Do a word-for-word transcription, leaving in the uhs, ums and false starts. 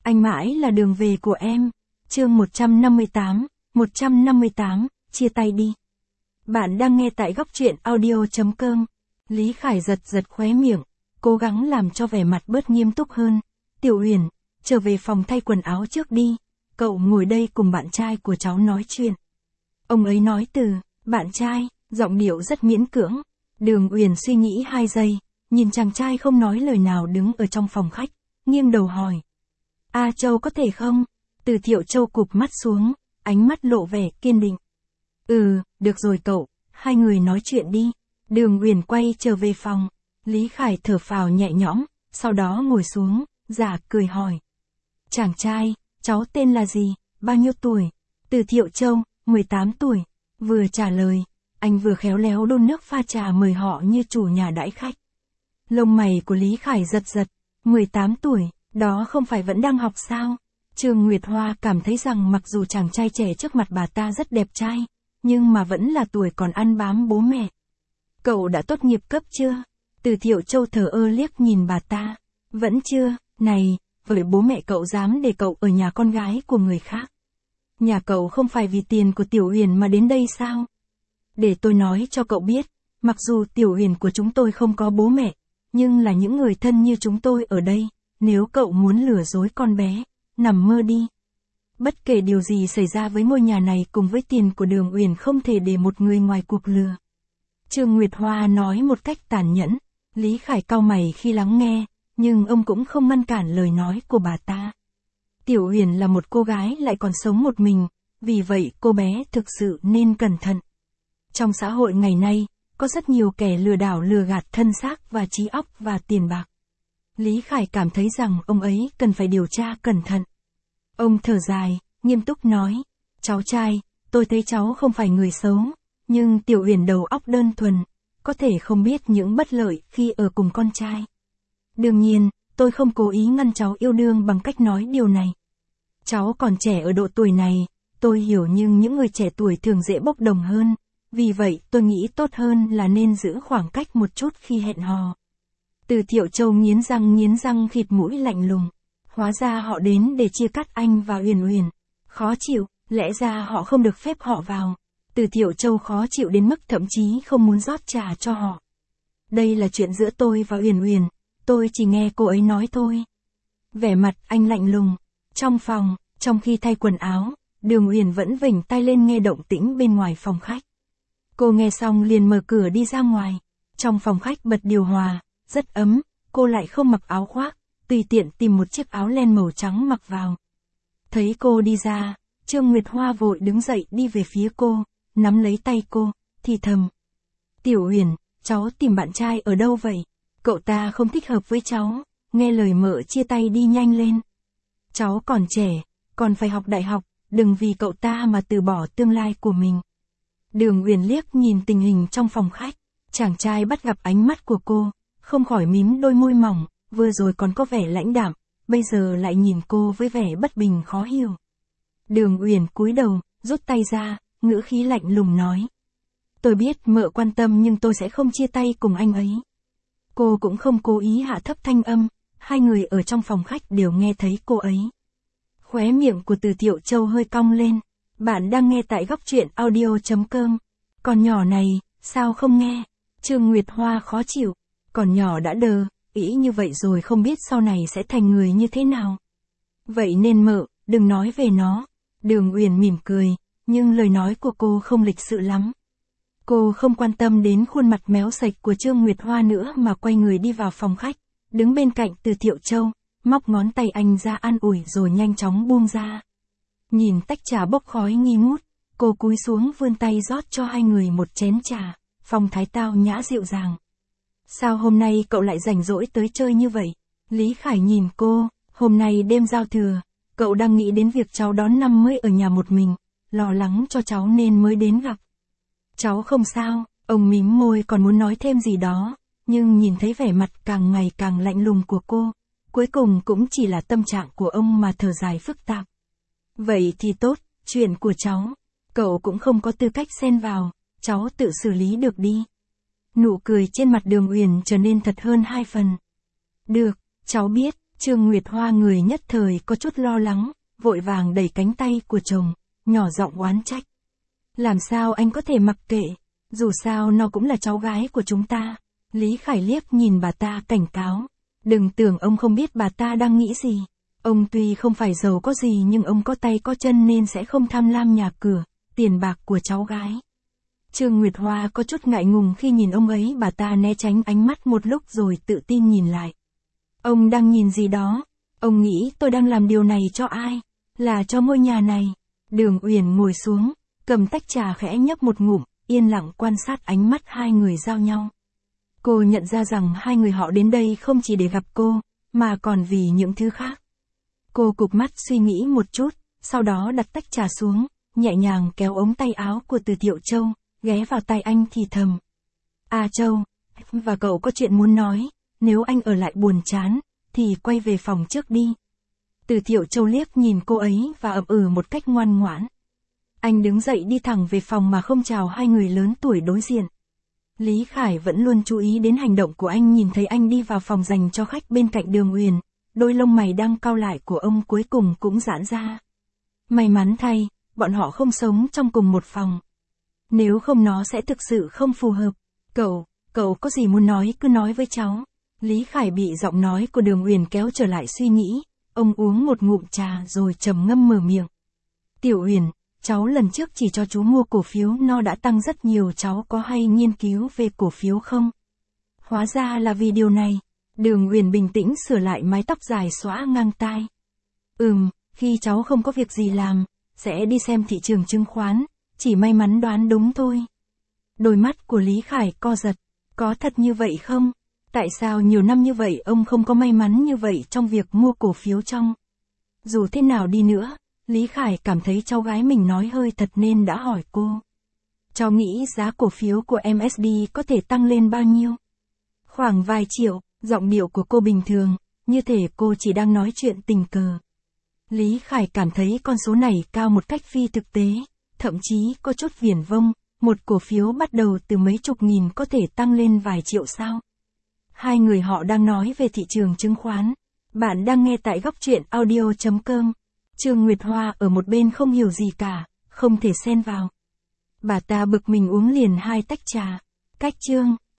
Anh mãi là đường về của em. Chương một trăm năm mươi tám, một trăm năm mươi tám, chia tay đi. Bạn đang nghe tại góc truyện audio chấm com. Lý Khải giật giật khóe miệng, cố gắng làm cho vẻ mặt bớt nghiêm túc hơn. Tiểu Uyển, trở về phòng thay quần áo trước đi. Cậu ngồi đây cùng bạn trai của cháu nói chuyện. Ông ấy nói từ, bạn trai, giọng điệu rất miễn cưỡng. Đường Uyển suy nghĩ hai giây, nhìn chàng trai không nói lời nào đứng ở trong phòng khách, nghiêng đầu hỏi. A Châu có thể không? Từ Thiệu Châu cụp mắt xuống, ánh mắt lộ vẻ kiên định. Ừ, được rồi cậu, hai người nói chuyện đi. Đường Uyển quay trở về phòng, Lý Khải thở phào nhẹ nhõm, sau đó ngồi xuống, giả cười hỏi. Chàng trai, cháu tên là gì, bao nhiêu tuổi? Từ Thiệu Châu, mười tám tuổi. Vừa trả lời, anh vừa khéo léo đun nước pha trà mời họ như chủ nhà đãi khách. Lông mày của Lý Khải giật giật, mười tám tuổi, đó không phải vẫn đang học sao? Trương Nguyệt Hoa cảm thấy rằng mặc dù chàng trai trẻ trước mặt bà ta rất đẹp trai, nhưng mà vẫn là tuổi còn ăn bám bố mẹ. Cậu đã tốt nghiệp cấp chưa? Từ Thiệu Châu thờ ơ liếc nhìn bà ta. Vẫn chưa, này, với bố mẹ cậu dám để cậu ở nhà con gái của người khác. Nhà cậu không phải vì tiền của Tiểu Uyển mà đến đây sao? Để tôi nói cho cậu biết, mặc dù Tiểu Uyển của chúng tôi không có bố mẹ, nhưng là những người thân như chúng tôi ở đây, nếu cậu muốn lừa dối con bé, nằm mơ đi. Bất kể điều gì xảy ra với ngôi nhà này cùng với tiền của Đường Uyển không thể để một người ngoài cuộc lừa. Trương Nguyệt Hoa nói một cách tàn nhẫn, Lý Khải cau mày khi lắng nghe, nhưng ông cũng không ngăn cản lời nói của bà ta. Tiểu Uyển là một cô gái lại còn sống một mình, vì vậy cô bé thực sự nên cẩn thận. Trong xã hội ngày nay, có rất nhiều kẻ lừa đảo lừa gạt thân xác và trí óc và tiền bạc. Lý Khải cảm thấy rằng ông ấy cần phải điều tra cẩn thận. Ông thở dài, nghiêm túc nói, cháu trai, tôi thấy cháu không phải người xấu, nhưng Tiểu Uyển đầu óc đơn thuần, có thể không biết những bất lợi khi ở cùng con trai. Đương nhiên, tôi không cố ý ngăn cháu yêu đương bằng cách nói điều này. Cháu còn trẻ ở độ tuổi này, tôi hiểu nhưng những người trẻ tuổi thường dễ bốc đồng hơn, vì vậy tôi nghĩ tốt hơn là nên giữ khoảng cách một chút khi hẹn hò. Từ Thiệu Châu nghiến răng nghiến răng khịt mũi lạnh lùng. Hóa ra họ đến để chia cắt anh và Uyển Uyển. Khó chịu, lẽ ra họ không được phép họ vào. Từ Thiệu Châu khó chịu đến mức thậm chí không muốn rót trà cho họ. Đây là chuyện giữa tôi và Uyển Uyển, tôi chỉ nghe cô ấy nói thôi. Vẻ mặt anh lạnh lùng. Trong phòng, trong khi thay quần áo, Đường Uyển vẫn vểnh tai lên nghe động tĩnh bên ngoài phòng khách. Cô nghe xong liền mở cửa đi ra ngoài. Trong phòng khách bật điều hòa, rất ấm, cô lại không mặc áo khoác, tùy tiện tìm một chiếc áo len màu trắng mặc vào. Thấy cô đi ra, Trương Nguyệt Hoa vội đứng dậy đi về phía cô, nắm lấy tay cô, thì thầm. Tiểu Uyển, cháu tìm bạn trai ở đâu vậy? Cậu ta không thích hợp với cháu, nghe lời mợ chia tay đi nhanh lên. Cháu còn trẻ, còn phải học đại học, đừng vì cậu ta mà từ bỏ tương lai của mình. Đường Uyển liếc nhìn tình hình trong phòng khách, chàng trai bắt gặp ánh mắt của cô, không khỏi mím đôi môi mỏng, vừa rồi còn có vẻ lãnh đạm, bây giờ lại nhìn cô với vẻ bất bình khó hiểu. Đường Uyển cúi đầu, rút tay ra, ngữ khí lạnh lùng nói. Tôi biết mợ quan tâm nhưng tôi sẽ không chia tay cùng anh ấy. Cô cũng không cố ý hạ thấp thanh âm, hai người ở trong phòng khách đều nghe thấy cô ấy. Khóe miệng của Từ Thiệu Châu hơi cong lên. Bạn đang nghe tại góc truyện audio chấm com. Còn nhỏ này, sao không nghe? Trương Nguyệt Hoa khó chịu. Còn nhỏ đã đờ, ý như vậy rồi không biết sau này sẽ thành người như thế nào. Vậy nên mợ, đừng nói về nó. Đường Uyển mỉm cười, nhưng lời nói của cô không lịch sự lắm. Cô không quan tâm đến khuôn mặt méo sạch của Trương Nguyệt Hoa nữa mà quay người đi vào phòng khách, đứng bên cạnh Từ Thiệu Châu, móc ngón tay anh ra an ủi rồi nhanh chóng buông ra. Nhìn tách trà bốc khói nghi ngút, cô cúi xuống vươn tay rót cho hai người một chén trà, phong thái tao nhã dịu dàng. Sao hôm nay cậu lại rảnh rỗi tới chơi như vậy? Lý Khải nhìn cô, hôm nay đêm giao thừa, cậu đang nghĩ đến việc cháu đón năm mới ở nhà một mình, lo lắng cho cháu nên mới đến gặp. Cháu không sao, ông mím môi còn muốn nói thêm gì đó, nhưng nhìn thấy vẻ mặt càng ngày càng lạnh lùng của cô, cuối cùng cũng chỉ là tâm trạng của ông mà thở dài phức tạp. Vậy thì tốt, chuyện của cháu, cậu cũng không có tư cách xen vào, cháu tự xử lý được đi. Nụ cười trên mặt Đường Uyển trở nên thật hơn hai phần. Được, cháu biết, Trương Nguyệt Hoa người nhất thời có chút lo lắng, vội vàng đẩy cánh tay của chồng, nhỏ giọng oán trách. Làm sao anh có thể mặc kệ, dù sao nó cũng là cháu gái của chúng ta. Lý Khải liếc nhìn bà ta cảnh cáo. Đừng tưởng ông không biết bà ta đang nghĩ gì. Ông tuy không phải giàu có gì nhưng ông có tay có chân nên sẽ không tham lam nhà cửa, tiền bạc của cháu gái. Trương Nguyệt Hoa có chút ngại ngùng khi nhìn ông ấy, bà ta né tránh ánh mắt một lúc rồi tự tin nhìn lại. Ông đang nhìn gì đó? Ông nghĩ tôi đang làm điều này cho ai? Là cho ngôi nhà này. Đường Uyển ngồi xuống, cầm tách trà khẽ nhấp một ngụm, yên lặng quan sát ánh mắt hai người giao nhau. Cô nhận ra rằng hai người họ đến đây không chỉ để gặp cô, mà còn vì những thứ khác. Cô cụp mắt suy nghĩ một chút, sau đó đặt tách trà xuống, nhẹ nhàng kéo ống tay áo của Từ Thiệu Châu, ghé vào tai anh thì thầm. À Châu, và cậu có chuyện muốn nói, nếu anh ở lại buồn chán, thì quay về phòng trước đi. Từ Thiệu Châu liếc nhìn cô ấy và ậm ừ một cách ngoan ngoãn. Anh đứng dậy đi thẳng về phòng mà không chào hai người lớn tuổi đối diện. Lý Khải vẫn luôn chú ý đến hành động của anh, nhìn thấy anh đi vào phòng dành cho khách bên cạnh Đường Uyển, đôi lông mày đang cau lại của ông cuối cùng cũng giãn ra. May mắn thay, bọn họ không sống trong cùng một phòng. Nếu không nó sẽ thực sự không phù hợp. Cậu, cậu có gì muốn nói cứ nói với cháu. Lý Khải bị giọng nói của Đường Uyển kéo trở lại suy nghĩ, ông uống một ngụm trà rồi trầm ngâm mở miệng. Tiểu Uyển, cháu lần trước chỉ cho chú mua cổ phiếu nó đã tăng rất nhiều, cháu có hay nghiên cứu về cổ phiếu không? Hóa ra là vì điều này. Đường Uyển bình tĩnh sửa lại mái tóc dài xõa ngang tai. Ừm, khi cháu không có việc gì làm, sẽ đi xem thị trường chứng khoán, chỉ may mắn đoán đúng thôi. Đôi mắt của Lý Khải co giật. Có thật như vậy không? Tại sao nhiều năm như vậy ông không có may mắn như vậy trong việc mua cổ phiếu trong? Dù thế nào đi nữa, Lý Khải cảm thấy cháu gái mình nói hơi thật nên đã hỏi cô. Cháu nghĩ giá cổ phiếu của em ét đê có thể tăng lên bao nhiêu? Khoảng vài triệu, giọng điệu của cô bình thường, như thể cô chỉ đang nói chuyện tình cờ. Lý Khải cảm thấy con số này cao một cách phi thực tế, thậm chí có chút viển vông, một cổ phiếu bắt đầu từ mấy chục nghìn có thể tăng lên vài triệu sao? Hai người họ đang nói về thị trường chứng khoán. Bạn đang nghe tại góc truyện audio chấm com. Trương Nguyệt Hoa ở một bên không hiểu gì cả, không thể xen vào. Bà ta bực mình uống liền hai tách trà. Cách chương